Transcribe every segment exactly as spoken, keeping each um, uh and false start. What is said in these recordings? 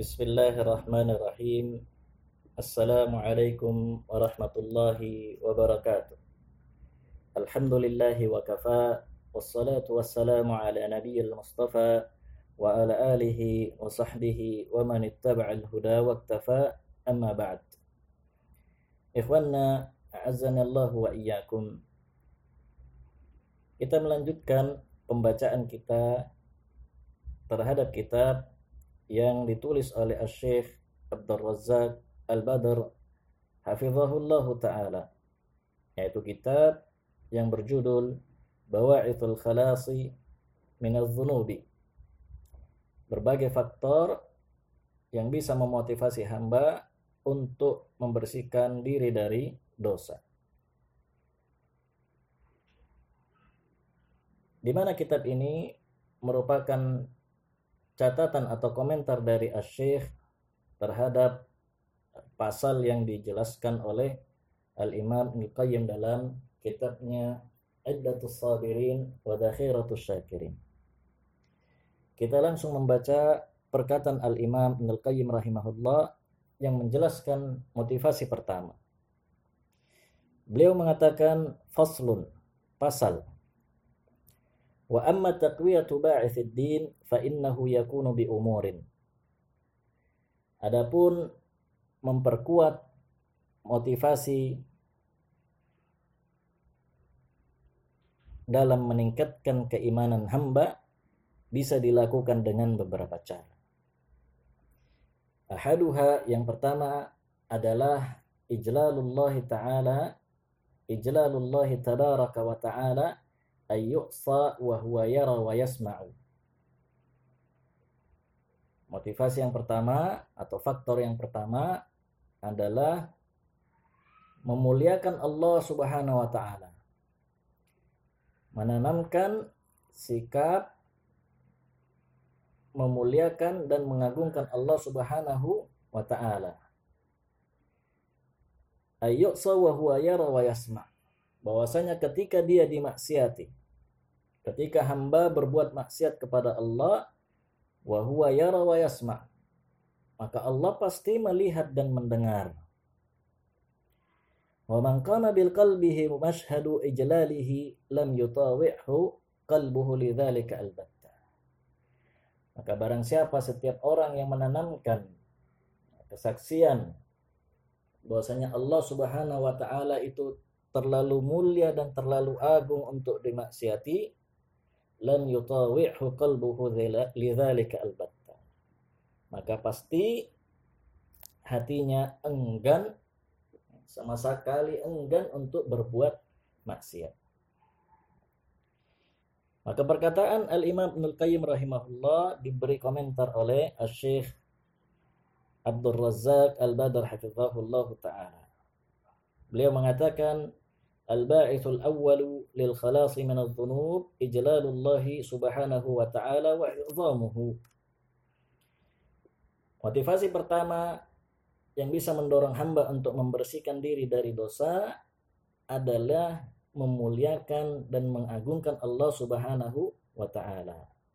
Bismillahirrahmanirrahim. Assalamualaikum warahmatullahi wabarakatuh. Alhamdulillahi wa kafa. Wassalatu wassalamu ala nabiyyil mustafa wa ala alihi wa sahbihi wa man ittaba'al huda wa iktafa. Amma ba'd. Ikhwanna, a'azzanallahu wa iyyakum. Kita melanjutkan pembacaan kita terhadap kitab yang ditulis oleh Asy-Syaikh Abdul Razzaq Al-Badr hafizahullahu ta'ala, yaitu kitab yang berjudul Bawa'ithul Khalasi Minadz Dzunubi, berbagai faktor yang bisa memotivasi hamba untuk membersihkan diri dari dosa. Di mana kitab ini merupakan catatan atau komentar dari Asy-Syaikh terhadap pasal yang dijelaskan oleh Al-Imam Ibnu Qayyim dalam kitabnya Iddatus Sabirin wa Dakhiratus Syakirin. Kita langsung membaca perkataan Al-Imam Ibnu Qayyim rahimahullah yang menjelaskan motivasi pertama. Beliau mengatakan faslun, pasal. Wa amma taqwiyatu ba'ithid din fa innahu yakunu bi umurin. Adapun memperkuat motivasi dalam meningkatkan keimanan hamba bisa dilakukan dengan beberapa cara. Ahaduha, yang pertama adalah ijlalullah ta'ala, ijlalullah tabaraka wa ta'ala ayyuqsa wa huwa yara wa yasma'u. Motivasi yang pertama atau faktor yang pertama adalah memuliakan Allah Subhanahu wa ta'ala. Menanamkan sikap memuliakan dan mengagungkan Allah Subhanahu wa ta'ala. Ayyuqsa wa huwa yara wa yasma'. Bahwasanya ketika dia dimaksiati, ketika hamba berbuat maksiat kepada Allah, wa huwa yara wa yasma', maka Allah pasti melihat dan mendengar. Wa man qama bil qalbihi mashhadu ijlalihi lam yutawi'hu qalbuhu lidzalika albatta. Maka barang siapa setiap orang yang menanamkan kesaksian bahwasanya Allah Subhanahu wa taala itu terlalu mulia dan terlalu agung untuk dimaksiati, lam yutawi'hu qalbuhu lidzalika albatta, maka pasti hatinya enggan, sama sekali enggan untuk berbuat maksiat. Maka perkataan Al-Imam Ibnu Qayyim rahimahullah diberi komentar oleh Asy-Syaikh Abdul Razzaq Al-Badr hafizahullah ta'ala. Beliau mengatakan Al-ba'ithul awwalu lil khalasi minadz dzunub ijlalullahi subhanahu wa ta'ala wa i'zamuhu. Motivasi pertama yang bisa mendorong hamba untuk membersihkan diri dari dosa adalah memuliakan dan mengagungkan Allah Subhanahu wa ta'ala.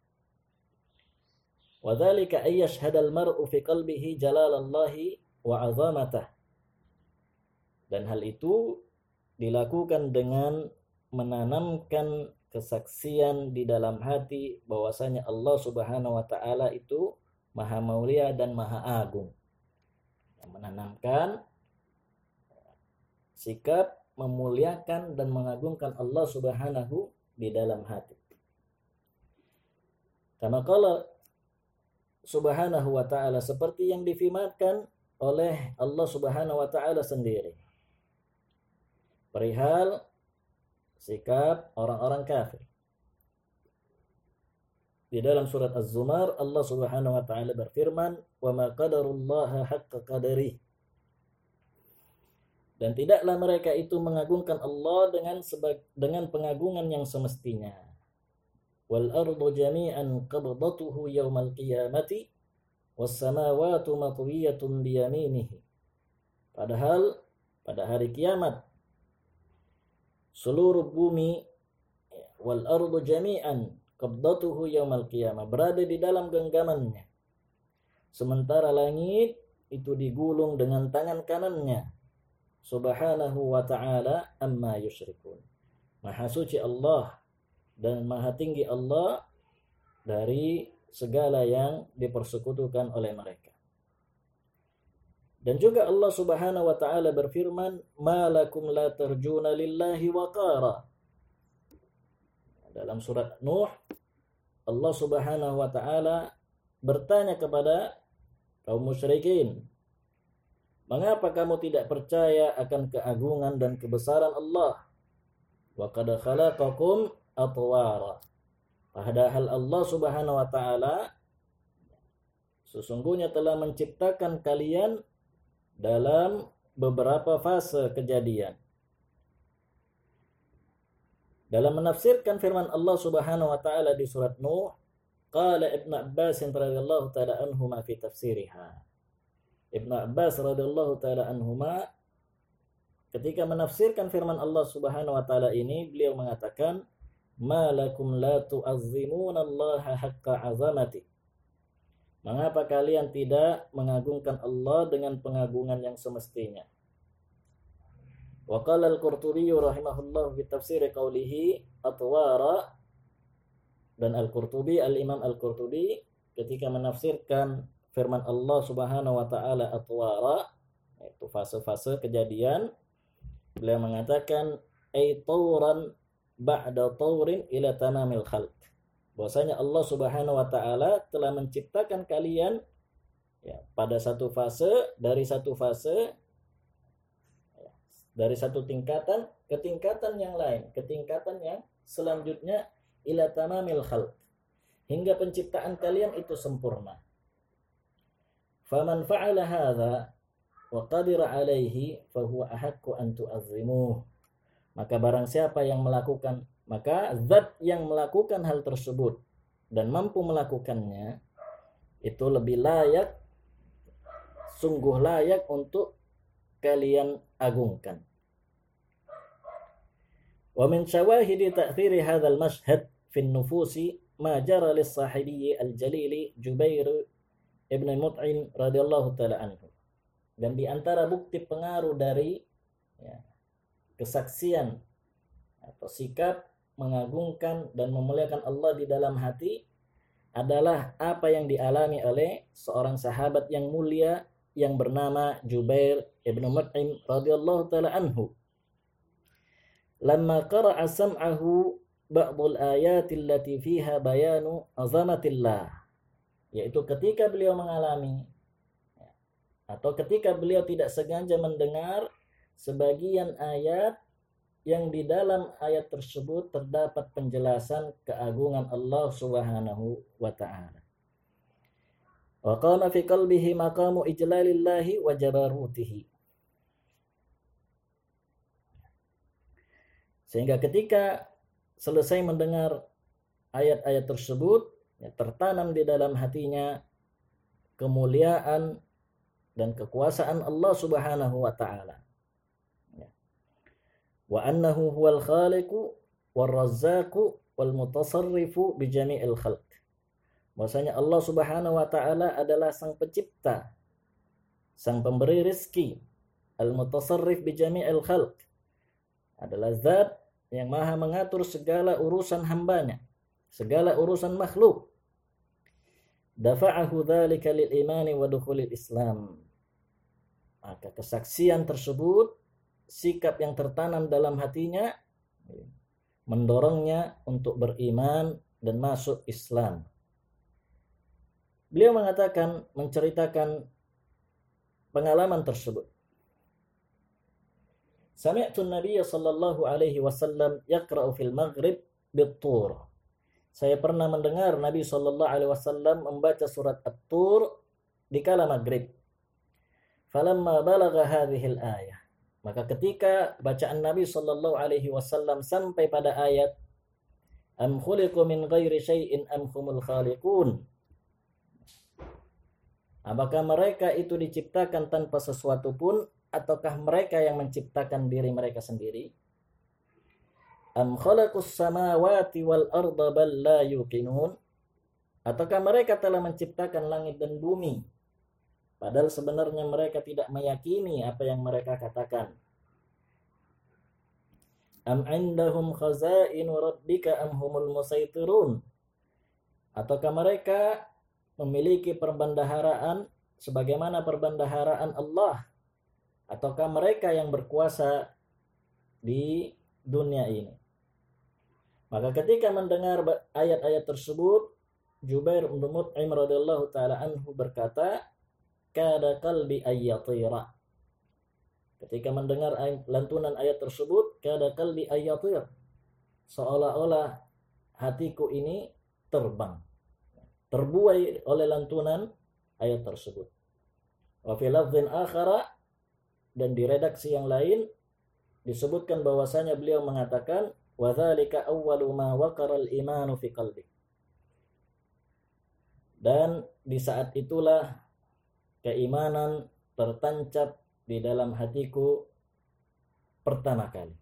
Wa dzalika ay yashhadal mar'u fi qalbihi jalalallahi wa 'azamatah. Dan hal itu dilakukan dengan menanamkan kesaksian di dalam hati bahwasanya Allah Subhanahu wa ta'ala itu maha mulia dan maha agung. Yang menanamkan sikap memuliakan dan mengagungkan Allah Subhanahu di dalam hati. Kama qala Subhanahu wa ta'ala, seperti yang difirmankan oleh Allah Subhanahu wa ta'ala sendiri perihal sikap orang-orang kafir. Di dalam surat Az-Zumar, Allah Subhanahu wa ta'ala berfirman, "Wa ma qadarullaha haqqa qadarihi." Dan tidaklah mereka itu mengagungkan Allah dengan sebag- dengan pengagungan yang semestinya. Wal ardu jami'an qabdatuhu yaumal qiyamati was samawati matwiyatun biyaminihi. Padahal pada hari kiamat seluruh bumi wal ardu jami'an qabdatuhu yaumal qiyamah berada di dalam genggamannya, sementara langit itu digulung dengan tangan kanannya. Subhanahu wa ta'ala amma yusyrikun. Maha suci Allah dan maha tinggi Allah dari segala yang dipersekutukan oleh mereka. Dan juga Allah Subhanahu wa ta'ala berfirman, "Ma lakum la tarjuna lillahi waqara." Dalam surat Nuh, Allah Subhanahu wa ta'ala bertanya kepada kaum musyrikin, "Mengapa kamu tidak percaya akan keagungan dan kebesaran Allah? Wa qad khalaqakum atwara." Padahal Allah Subhanahu wa ta'ala sesungguhnya telah menciptakan kalian dalam beberapa fase kejadian. Dalam menafsirkan firman Allah Subhanahu wa ta'ala di surat Nuh, qala Ibnu Abbas radhiyallahu ta'ala anhuma fi tafsiriha. Ibnu Abbas radhiyallahu ta'ala anhuma ketika menafsirkan firman Allah Subhanahu wa ta'ala ini, beliau mengatakan, "Ma lakum la tu'azzimuna Allah haqqa 'azamati." Mengapa kalian tidak mengagungkan Allah dengan pengagungan yang semestinya? Wa qala al-Qurtubi rahimahullah fi tafsir qawlihi atwara, dan Al-Qurtubi, Al-Imam Al-Qurtubi ketika menafsirkan firman Allah Subhanahu wa ta'ala atwara, yaitu fase-fase kejadian, beliau mengatakan ay tawran ba'da tawrin ila tamamil khalq. Bahwasanya Allah Subhanahu wa ta'ala telah menciptakan kalian ya, pada satu fase, dari satu fase ya, dari satu tingkatan ke tingkatan yang lain, ke tingkatan yang selanjutnya ila tamamil khalq, hingga penciptaan kalian itu sempurna. Faman fa'ala hadza wa qadira alaihi fahuwa ahaqqu an tu'azzimuh. Maka barang siapa yang melakukan, maka zat yang melakukan hal tersebut dan mampu melakukannya itu lebih layak, sungguh layak untuk kalian agungkan. Wa min syawahidi ta'thiri hadzal mashhad fi an-nufusi ma jara lis-sahibi al-jalili Jubair ibn Mut'im radhiyallahu taala anhu. Dan di antara bukti pengaruh dari ya, kesaksian atau sikap mengagungkan dan memuliakan Allah di dalam hati adalah apa yang dialami oleh seorang sahabat yang mulia yang bernama Jubair ibn Mut'im radhiyallahu taala anhu. Lamma qara'a sam'ahu ba'dul ayati allati fiha bayanu azamatillah, yaitu ketika beliau mengalami atau ketika beliau tidak sengaja mendengar sebagian ayat yang di dalam ayat tersebut terdapat penjelasan keagungan Allah Subhanahu wa ta'ala. Wa qama fi qalbihi maqamu ijlalillahi wa jabarutihi. Sehingga ketika selesai mendengar ayat-ayat tersebut, ya, tertanam di dalam hatinya kemuliaan dan kekuasaan Allah Subhanahu wa ta'ala. Wa annahu huwal khaliqu wal razzaqu wal mutasarrifu bi jami'il khalq. Bahwasanya Allah Subhanahu wa ta'ala adalah sang pencipta, sang pemberi rezeki, al mutasarrif bi jami'il khalq, adalah zat yang maha mengatur segala urusan hambanya, segala urusan makhluk. Dafa'ahu dzalika lil imani wa dukhulil Islam. Maka kesaksian tersebut, sikap yang tertanam dalam hatinya, mendorongnya untuk beriman dan masuk Islam. Beliau mengatakan, menceritakan pengalaman tersebut. Sami'tu an-nabiy sallallahu alaihi wasallam yaqra'u fil maghrib bit-tur. Saya pernah mendengar Nabi sallallahu alaihi wasallam membaca surat At-Tur di kala maghrib. Falamma balagha hadhihi al-ayah, maka ketika bacaan Nabi sallallahu alaihi wasallam sampai pada ayat am khuliqu min ghairi syai'in am humul khaliqun, apakah mereka itu diciptakan tanpa sesuatu pun ataukah mereka yang menciptakan diri mereka sendiri? Am khalaqus samawati wal arda bal la yuqinun, ataukah mereka telah menciptakan langit dan bumi padahal sebenarnya mereka tidak meyakini apa yang mereka katakan. Am indahum khazainu rabbika am humul musaitirun? Ataukah mereka memiliki perbendaharaan sebagaimana perbendaharaan Allah? Ataukah mereka yang berkuasa di dunia ini? Maka ketika mendengar ayat-ayat tersebut, Jubair bin Mut'im radhiyallahu taala anhu berkata, kada qalbi ayyatira. Ketika mendengar ayat, lantunan ayat tersebut, kada qalbi ayyatir, seolah-olah hatiku ini terbang, terbuai oleh lantunan ayat tersebut. Wa fi lafdhin akhara, dan di redaksi yang lain disebutkan bahwasanya beliau mengatakan, wa dzalika awwalu ma waqara al-imanu fi qalbi. Dan di saat itulah keimanan tertancap di dalam hatiku pertama kali.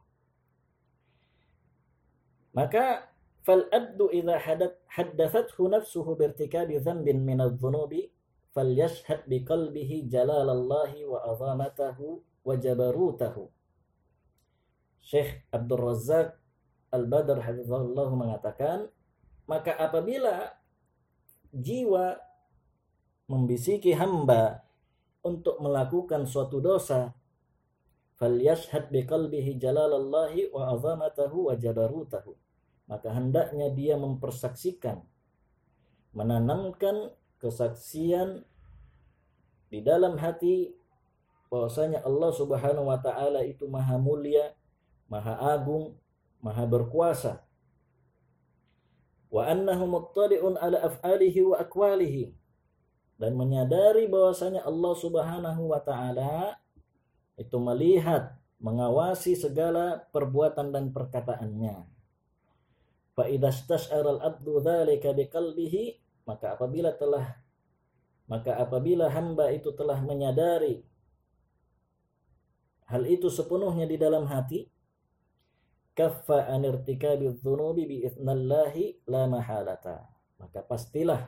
Maka fal abdu idza haddathathu nafsuhu birtikabi dhanbin min adh-dhunubi falyashhad biqalbihi jalalallahi wa 'azamatahu wa jabarutahu. Syekh Abdul Razzaq Al-Badr hafizahullah mengatakan, maka apabila jiwa membisiki hamba untuk melakukan suatu dosa, falyashhad biqalbihi jalalallahi wa 'azamatahu wa jabarutahu, maka hendaknya dia mempersaksikan, menanamkan kesaksian di dalam hati bahwasanya Allah Subhanahu wa taala itu maha mulia, maha agung, maha berkuasa. Wa annahu muttali'un ala af'alihi wa aqwalihi, dan menyadari bahwasanya Allah Subhanahu wa taala itu melihat, mengawasi segala perbuatan dan perkataannya. Fa idza istash'ara al-'abdu dzalika biqalbihi, maka apabila telah maka apabila hamba itu telah menyadari hal itu sepenuhnya di dalam hati, kaffa an irtikabi dzunubi bi idznallahi la mahalata, maka pastilah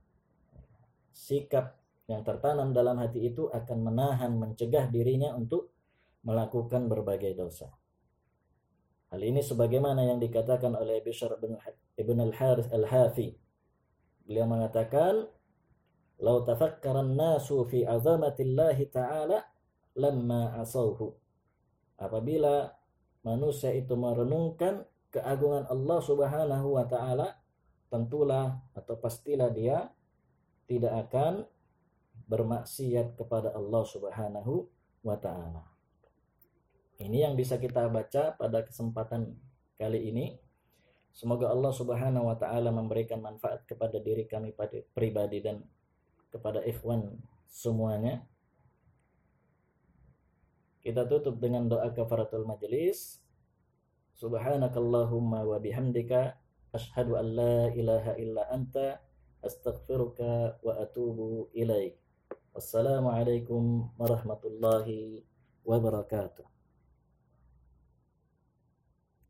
sikap yang tertanam dalam hati itu akan menahan, mencegah dirinya untuk melakukan berbagai dosa. Hal ini sebagaimana yang dikatakan oleh Bishr ibn al-Harith al-Hafi. Beliau mengatakan, "Lau tafakkara an-nasu fi 'azamatillahi ta'ala lamma asauhu." Apabila manusia itu merenungkan keagungan Allah Subhanahu wa taala, tentulah atau pastilah dia tidak akan bermaksiat kepada Allah Subhanahu wa taala. Ini yang bisa kita baca pada kesempatan kali ini. Semoga Allah Subhanahu wa taala memberikan manfaat kepada diri kami pribadi dan kepada ikhwan semuanya. Kita tutup dengan doa kafaratul majelis. Subhanakallahumma wa bihamdika asyhadu an la ilaha illa anta astaghfiruka wa atubu ilaik. Wassalamualaikum warahmatullahi wabarakatuh.